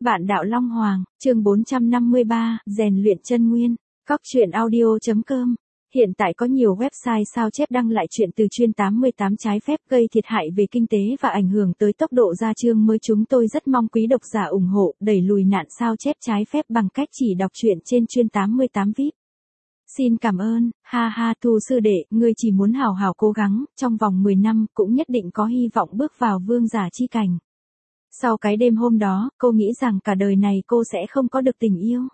Vạn đạo Long Hoàng, chương 453, rèn luyện chân nguyên. Các truyện audio.com. Hiện tại có nhiều website sao chép đăng lại chuyện từ chuyên 88 trái phép gây thiệt hại về kinh tế và ảnh hưởng tới tốc độ ra chương mới. Chúng tôi rất mong quý độc giả ủng hộ, đẩy lùi nạn sao chép trái phép bằng cách chỉ đọc truyện trên chuyên 88 VIP. Xin cảm ơn, ha ha Thu sư đệ, ngươi chỉ muốn hào hào cố gắng, trong vòng 10 năm cũng nhất định có hy vọng bước vào vương giả chi cảnh. Sau cái đêm hôm đó, cô nghĩ rằng cả đời này cô sẽ không có được tình yêu.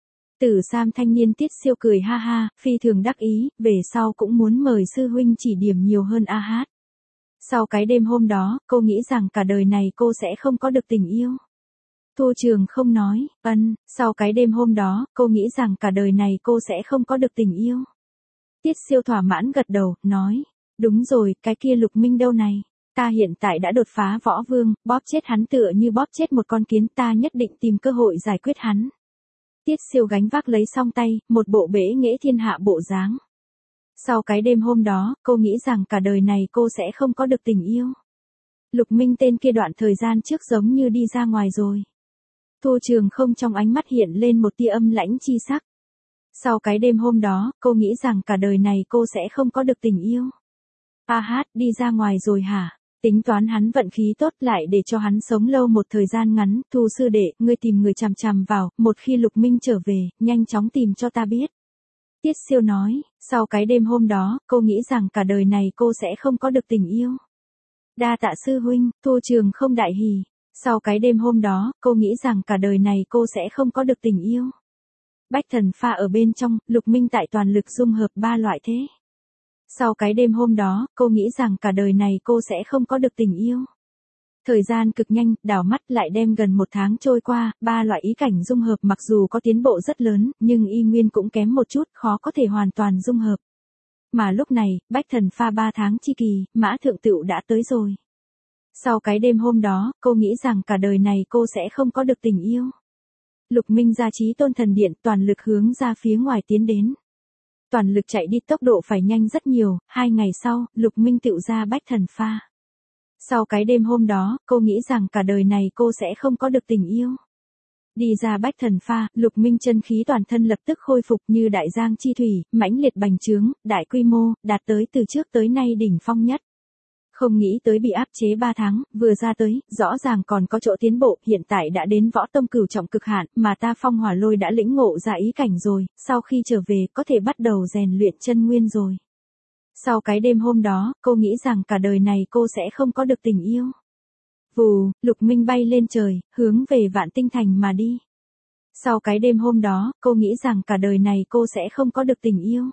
Tử Sam thanh niên Tiết Siêu cười ha ha, phi thường đắc ý, về sau cũng muốn mời sư huynh chỉ điểm nhiều hơn a hát. Sau cái đêm hôm đó, cô nghĩ rằng cả đời này cô sẽ không có được tình yêu. Thu Trường không nói, sau cái đêm hôm đó, cô nghĩ rằng cả đời này cô sẽ không có được tình yêu. Tiết Siêu thỏa mãn gật đầu, nói, đúng rồi, cái kia Lục Minh đâu này? Ta hiện tại đã đột phá võ vương, bóp chết hắn tựa như bóp chết một con kiến, ta nhất định tìm cơ hội giải quyết hắn. Tiết Siêu gánh vác lấy song tay, một bộ bể nghệ thiên hạ bộ dáng. Sau cái đêm hôm đó, cô nghĩ rằng cả đời này cô sẽ không có được tình yêu. Lục Minh tên kia đoạn thời gian trước giống như đi ra ngoài rồi. Thu Trường không trong ánh mắt hiện lên một tia âm lãnh chi sắc. Sau cái đêm hôm đó, cô nghĩ rằng cả đời này cô sẽ không có được tình yêu. A hát đi ra ngoài rồi hả? Tính toán hắn vận khí tốt lại để cho hắn sống lâu một thời gian ngắn. Thu sư đệ, ngươi tìm người chằm chằm vào, một khi Lục Minh trở về, nhanh chóng tìm cho ta biết. Tiết Siêu nói, sau cái đêm hôm đó, cô nghĩ rằng cả đời này cô sẽ không có được tình yêu. Đa tạ sư huynh, Thu Trường không đại hỉ. Sau cái đêm hôm đó, cô nghĩ rằng cả đời này cô sẽ không có được tình yêu. Bách thần pha ở bên trong, Lục Minh tại toàn lực dung hợp ba loại thế. Sau cái đêm hôm đó, cô nghĩ rằng cả đời này cô sẽ không có được tình yêu. Thời gian cực nhanh, đảo mắt lại đem gần 1 tháng trôi qua, ba loại ý cảnh dung hợp mặc dù có tiến bộ rất lớn, nhưng y nguyên cũng kém một chút, khó có thể hoàn toàn dung hợp. Mà lúc này, Bách thần pha 3 tháng chi kỳ, Mã Thượng Tựu đã tới rồi. Sau cái đêm hôm đó, cô nghĩ rằng cả đời này cô sẽ không có được tình yêu. Lục Minh ra Chí Tôn Thần Điện, toàn lực hướng ra phía ngoài tiến đến. Toàn lực chạy đi, tốc độ phải nhanh rất nhiều. 2 ngày sau, Lục Minh tựu ra Bách thần pha. Sau cái đêm hôm đó, cô nghĩ rằng cả đời này cô sẽ không có được tình yêu. Đi ra Bách thần pha, Lục Minh chân khí toàn thân lập tức khôi phục như đại giang chi thủy, mãnh liệt bành trướng, đại quy mô, đạt tới từ trước tới nay đỉnh phong nhất. Không nghĩ tới bị áp chế 3 tháng, vừa ra tới, rõ ràng còn có chỗ tiến bộ, hiện tại đã đến võ tông cửu trọng cực hạn, mà ta Phong Hỏa Lôi đã lĩnh ngộ ra ý cảnh rồi, sau khi trở về, có thể bắt đầu rèn luyện chân nguyên rồi. Sau cái đêm hôm đó, cô nghĩ rằng cả đời này cô sẽ không có được tình yêu. Vù, Lục Minh bay lên trời, hướng về Vạn Tinh Thành mà đi. Sau cái đêm hôm đó, cô nghĩ rằng cả đời này cô sẽ không có được tình yêu.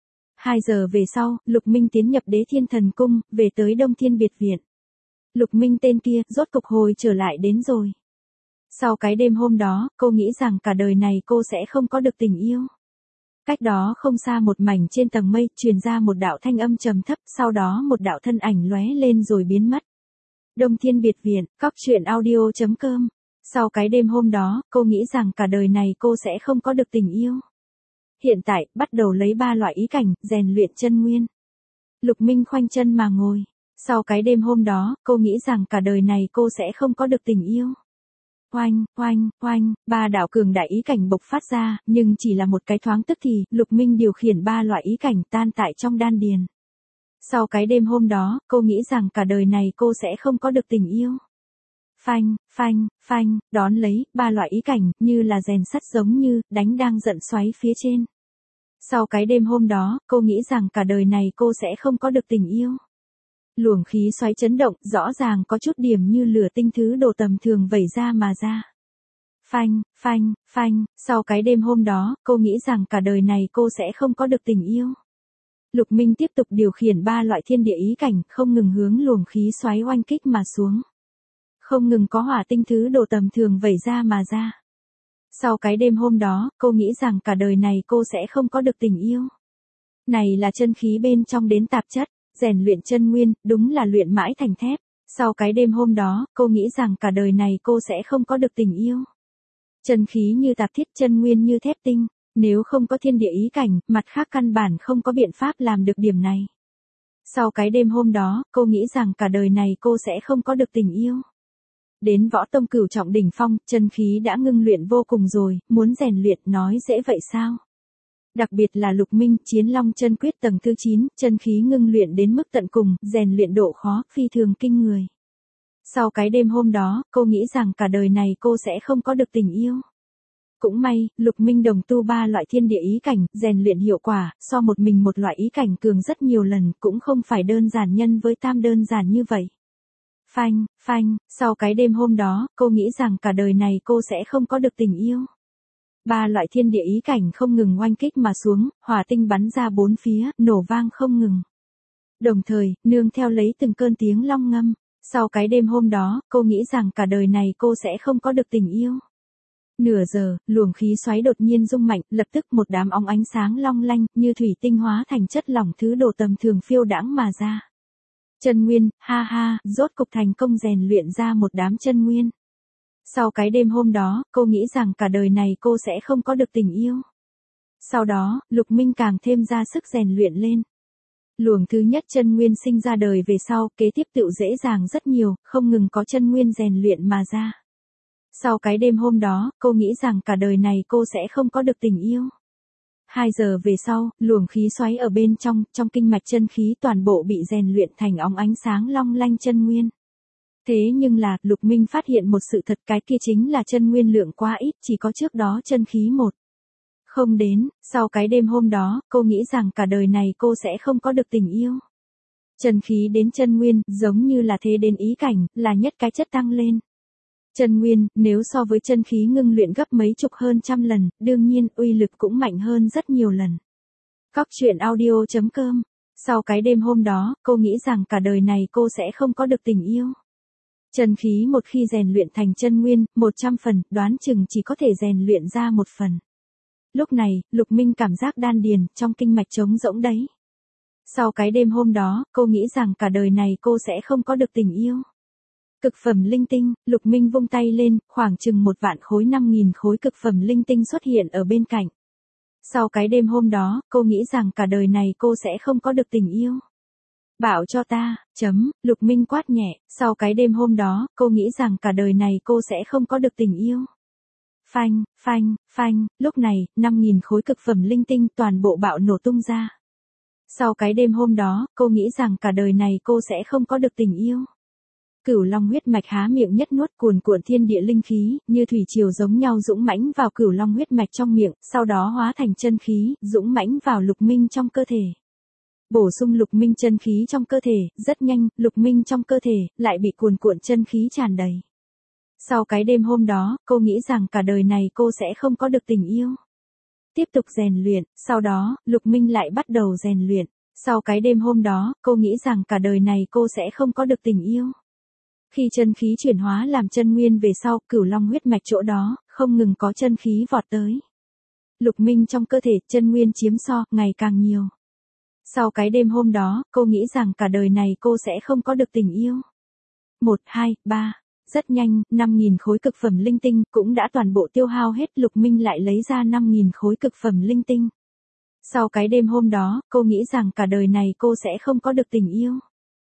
2 giờ về sau, Lục Minh tiến nhập Đế Thiên Thần Cung, về tới Đông Thiên Biệt Viện. Lục Minh tên kia, rốt cục hồi trở lại đến rồi. Sau cái đêm hôm đó, cô nghĩ rằng cả đời này cô sẽ không có được tình yêu. Cách đó không xa một mảnh trên tầng mây, truyền ra một đạo thanh âm trầm thấp, sau đó một đạo thân ảnh lóe lên rồi biến mất. Đông Thiên Biệt Viện, các truyện audio.com. Sau cái đêm hôm đó, cô nghĩ rằng cả đời này cô sẽ không có được tình yêu. Hiện tại, bắt đầu lấy 3 loại ý cảnh, rèn luyện chân nguyên. Lục Minh khoanh chân mà ngồi. Sau cái đêm hôm đó, cô nghĩ rằng cả đời này cô sẽ không có được tình yêu. Oanh, oanh, oanh, 3 đạo cường đại ý cảnh bộc phát ra, nhưng chỉ là một cái thoáng tức thì, Lục Minh điều khiển 3 loại ý cảnh tan tại trong đan điền. Sau cái đêm hôm đó, cô nghĩ rằng cả đời này cô sẽ không có được tình yêu. Phanh, phanh, phanh, đón lấy, 3 loại ý cảnh, như là rèn sắt giống như, đánh đang giận xoáy phía trên. Sau cái đêm hôm đó, cô nghĩ rằng cả đời này cô sẽ không có được tình yêu. Luồng khí xoáy chấn động, rõ ràng có chút điểm như lửa tinh thứ đồ tầm thường vẩy ra mà ra. Phanh, phanh, phanh, sau cái đêm hôm đó, cô nghĩ rằng cả đời này cô sẽ không có được tình yêu. Lục Minh tiếp tục điều khiển 3 loại thiên địa ý cảnh, không ngừng hướng luồng khí xoáy oanh kích mà xuống. Không ngừng có hỏa tinh thứ đồ tầm thường vẩy ra mà ra. Sau cái đêm hôm đó, cô nghĩ rằng cả đời này cô sẽ không có được tình yêu. Này là chân khí bên trong đến tạp chất, rèn luyện chân nguyên, đúng là luyện mãi thành thép. Sau cái đêm hôm đó, cô nghĩ rằng cả đời này cô sẽ không có được tình yêu. Chân khí như tạp thiết, chân nguyên như thép tinh, nếu không có thiên địa ý cảnh, mặt khác căn bản không có biện pháp làm được điểm này. Sau cái đêm hôm đó, cô nghĩ rằng cả đời này cô sẽ không có được tình yêu. Đến võ tông cửu trọng đỉnh phong, chân khí đã ngưng luyện vô cùng rồi, muốn rèn luyện nói dễ vậy sao? Đặc biệt là Lục Minh, Chiến Long chân quyết tầng thứ 9, chân khí ngưng luyện đến mức tận cùng, rèn luyện độ khó, phi thường kinh người. Sau cái đêm hôm đó, cô nghĩ rằng cả đời này cô sẽ không có được tình yêu. Cũng may, Lục Minh đồng tu 3 loại thiên địa ý cảnh, rèn luyện hiệu quả, so một mình một loại ý cảnh cường rất nhiều lần, cũng không phải đơn giản nhân với tam đơn giản như vậy. Phanh, phanh, sau cái đêm hôm đó, cô nghĩ rằng cả đời này cô sẽ không có được tình yêu. 3 loại thiên địa ý cảnh không ngừng oanh kích mà xuống, hỏa tinh bắn ra 4 phía, nổ vang không ngừng. Đồng thời, nương theo lấy từng cơn tiếng long ngâm. Sau cái đêm hôm đó, cô nghĩ rằng cả đời này cô sẽ không có được tình yêu. Nửa giờ, luồng khí xoáy đột nhiên rung mạnh, lập tức một đám óng ánh sáng long lanh, như thủy tinh hóa thành chất lỏng thứ đồ tầm thường phiêu đãng mà ra. Chân nguyên, ha ha, rốt cục thành công rèn luyện ra một đám chân nguyên. Sau cái đêm hôm đó, cô nghĩ rằng cả đời này cô sẽ không có được tình yêu. Sau đó, Lục Minh càng thêm ra sức rèn luyện lên. Luồng thứ nhất chân nguyên sinh ra đời về sau, kế tiếp tựu dễ dàng rất nhiều, không ngừng có chân nguyên rèn luyện mà ra. Sau cái đêm hôm đó, cô nghĩ rằng cả đời này cô sẽ không có được tình yêu. 2 giờ về sau, luồng khí xoáy ở bên trong kinh mạch chân khí toàn bộ bị rèn luyện thành óng ánh sáng long lanh chân nguyên. Thế nhưng là, Lục Minh phát hiện một sự thật, cái kia chính là chân nguyên lượng quá ít, chỉ có trước đó chân khí một. Không đến, sau cái đêm hôm đó, cô nghĩ rằng cả đời này cô sẽ không có được tình yêu. Chân khí đến chân nguyên, giống như là thế đến ý cảnh, là nhất cái chất tăng lên. Chân nguyên, nếu so với chân khí ngưng luyện gấp mấy chục hơn trăm lần, đương nhiên, uy lực cũng mạnh hơn rất nhiều lần. Cóc truyện audio.com. Sau cái đêm hôm đó, cô nghĩ rằng cả đời này cô sẽ không có được tình yêu. Chân khí một khi rèn luyện thành chân nguyên, 100 phần, đoán chừng chỉ có thể rèn luyện ra 1 phần. Lúc này, Lục Minh cảm giác đan điền, trong kinh mạch trống rỗng đấy. Sau cái đêm hôm đó, cô nghĩ rằng cả đời này cô sẽ không có được tình yêu. Cực phẩm linh tinh, Lục Minh vung tay lên, khoảng chừng 1 vạn khối 5.000 khối cực phẩm linh tinh xuất hiện ở bên cạnh. Sau cái đêm hôm đó, cô nghĩ rằng cả đời này cô sẽ không có được tình yêu. Bảo cho ta, Lục Minh quát nhẹ, sau cái đêm hôm đó, cô nghĩ rằng cả đời này cô sẽ không có được tình yêu. Phanh, phanh, phanh, lúc này, 5.000 khối cực phẩm linh tinh toàn bộ bạo nổ tung ra. Sau cái đêm hôm đó, cô nghĩ rằng cả đời này cô sẽ không có được tình yêu. Cửu Long huyết mạch há miệng nhất nuốt cuồn cuộn thiên địa linh khí, như thủy triều giống nhau dũng mãnh vào Cửu Long huyết mạch trong miệng, sau đó hóa thành chân khí, dũng mãnh vào Lục Minh trong cơ thể. Bổ sung Lục Minh chân khí trong cơ thể, rất nhanh, Lục Minh trong cơ thể lại bị cuồn cuộn chân khí tràn đầy. Sau cái đêm hôm đó, cô nghĩ rằng cả đời này cô sẽ không có được tình yêu. Tiếp tục rèn luyện, sau đó, Lục Minh lại bắt đầu rèn luyện. Sau cái đêm hôm đó, cô nghĩ rằng cả đời này cô sẽ không có được tình yêu. Khi chân khí chuyển hóa làm chân nguyên về sau, Cửu Long huyết mạch chỗ đó, không ngừng có chân khí vọt tới. Lục Minh trong cơ thể, chân nguyên chiếm so, ngày càng nhiều. Sau cái đêm hôm đó, cô nghĩ rằng cả đời này cô sẽ không có được tình yêu. 1, 2, 3. Rất nhanh, 5.000 khối cực phẩm linh tinh cũng đã toàn bộ tiêu hao hết. Lục Minh lại lấy ra 5.000 khối cực phẩm linh tinh. Sau cái đêm hôm đó, cô nghĩ rằng cả đời này cô sẽ không có được tình yêu.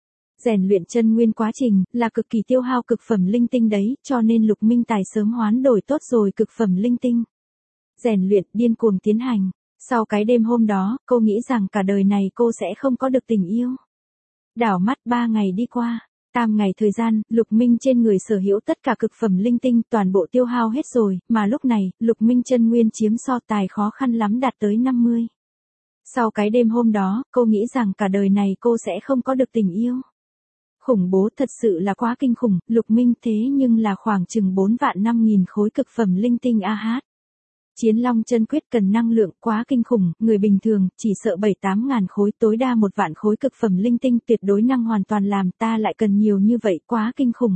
Rèn luyện chân nguyên quá trình là cực kỳ tiêu hao cực phẩm linh tinh đấy, cho nên Lục Minh tài sớm hoán đổi tốt rồi cực phẩm linh tinh. Rèn luyện điên cuồng tiến hành. Sau cái đêm hôm đó, cô nghĩ rằng cả đời này cô sẽ không có được tình yêu. Đảo mắt 3 ngày đi qua. Tam ngày thời gian, Lục Minh trên người sở hữu tất cả cực phẩm linh tinh toàn bộ tiêu hao hết rồi, mà lúc này, Lục Minh chân nguyên chiếm so tài khó khăn lắm đạt tới 50. Sau cái đêm hôm đó, cô nghĩ rằng cả đời này cô sẽ không có được tình yêu. Khủng bố, thật sự là quá kinh khủng, Lục Minh thế nhưng là khoảng chừng 4 vạn 5.000 khối cực phẩm linh tinh AH. Chiến Long chân quyết cần năng lượng quá kinh khủng, người bình thường chỉ sợ 7-8 ngàn khối, tối đa 1 vạn khối cực phẩm linh tinh tuyệt đối năng hoàn toàn làm, ta lại cần nhiều như vậy, quá kinh khủng.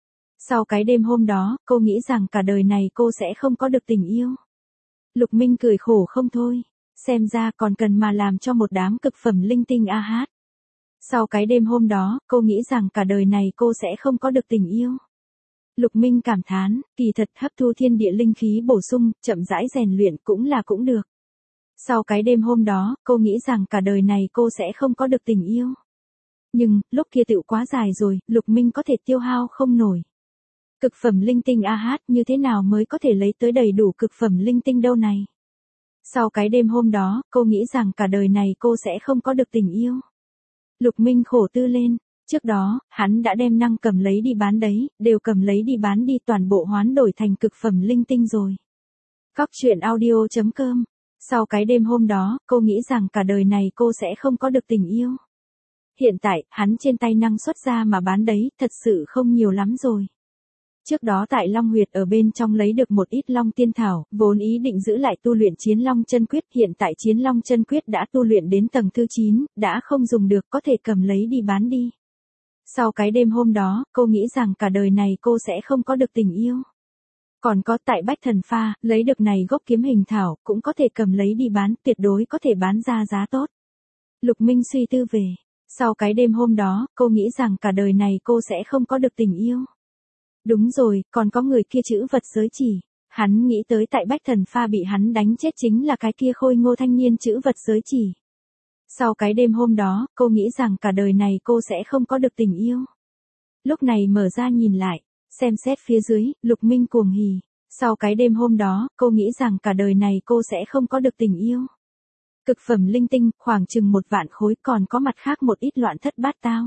Sau cái đêm hôm đó, cô nghĩ rằng cả đời này cô sẽ không có được tình yêu. Lục Minh cười khổ không thôi, xem ra còn cần mà làm cho một đám cực phẩm linh tinh AH. Sau cái đêm hôm đó, cô nghĩ rằng cả đời này cô sẽ không có được tình yêu. Lục Minh cảm thán, kỳ thật hấp thu thiên địa linh khí bổ sung, chậm rãi rèn luyện cũng được. Sau cái đêm hôm đó, cô nghĩ rằng cả đời này cô sẽ không có được tình yêu. Nhưng, lúc kia tựu quá dài rồi, Lục Minh có thể tiêu hao không nổi. Cực phẩm linh tinh như thế nào mới có thể lấy tới đầy đủ cực phẩm linh tinh đâu này. Sau cái đêm hôm đó, cô nghĩ rằng cả đời này cô sẽ không có được tình yêu. Lục Minh khổ tư lên, trước đó, hắn đã đem năng cầm lấy đi bán đấy, đều cầm lấy đi bán đi toàn bộ hoán đổi thành cực phẩm linh tinh rồi. Cóc truyện audio.com. Sau cái đêm hôm đó, cô nghĩ rằng cả đời này cô sẽ không có được tình yêu. Hiện tại, hắn trên tay năng xuất ra mà bán đấy, thật sự không nhiều lắm rồi. Trước đó tại Long Huyệt ở bên trong lấy được một ít Long Tiên Thảo, vốn ý định giữ lại tu luyện Chiến Long Chân Quyết, hiện tại Chiến Long Chân Quyết đã tu luyện đến tầng thứ 9, đã không dùng được, có thể cầm lấy đi bán đi. Sau cái đêm hôm đó, cô nghĩ rằng cả đời này cô sẽ không có được tình yêu. Còn có tại Bách Thần Pha, lấy được này gốc kiếm hình thảo, cũng có thể cầm lấy đi bán, tuyệt đối có thể bán ra giá tốt. Lục Minh suy tư về. Sau cái đêm hôm đó, cô nghĩ rằng cả đời này cô sẽ không có được tình yêu. Đúng rồi, còn có người kia chữ vật giới chỉ. Hắn nghĩ tới tại Bách Thần Pha bị hắn đánh chết chính là cái kia khôi ngô thanh niên chữ vật giới chỉ. Sau cái đêm hôm đó, cô nghĩ rằng cả đời này cô sẽ không có được tình yêu. Lúc này mở ra nhìn lại, xem xét phía dưới, Lục Minh cuồng hỉ. Sau cái đêm hôm đó, cô nghĩ rằng cả đời này cô sẽ không có được tình yêu. Cực phẩm linh tinh, khoảng chừng 1 vạn khối, còn có mặt khác một ít loạn thất bát tao.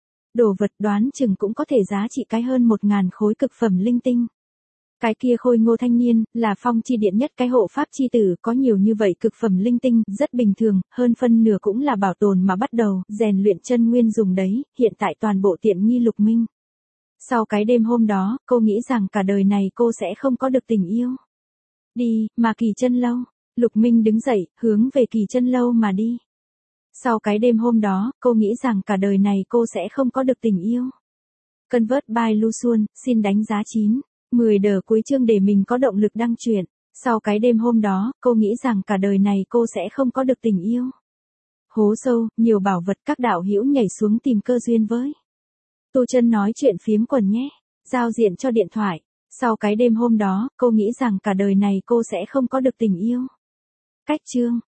Đồ vật đoán chừng cũng có thể giá trị cái hơn 1.000 khối cực phẩm linh tinh. Cái kia khôi ngô thanh niên, là phong chi điện nhất cái hộ pháp chi tử, có nhiều như vậy cực phẩm linh tinh, rất bình thường, hơn phân nửa cũng là bảo tồn mà bắt đầu, rèn luyện chân nguyên dùng đấy, hiện tại toàn bộ tiện nghi Lục Minh. Sau cái đêm hôm đó, cô nghĩ rằng cả đời này cô sẽ không có được tình yêu. Đi, mà Kỳ Chân Lâu. Lục Minh đứng dậy, hướng về Kỳ Chân Lâu mà đi. Sau cái đêm hôm đó, cô nghĩ rằng cả đời này cô sẽ không có được tình yêu. Convert by Lu Xuân, xin đánh giá 9. 10 đờ cuối chương để mình có động lực đăng truyện. Sau cái đêm hôm đó, cô nghĩ rằng cả đời này cô sẽ không có được tình yêu. Hố sâu, nhiều bảo vật, các đạo hữu nhảy xuống tìm cơ duyên với. Tu Chân nói chuyện phiếm quần nhé. Giao diện cho điện thoại. Sau cái đêm hôm đó, cô nghĩ rằng cả đời này cô sẽ không có được tình yêu. Cách chương.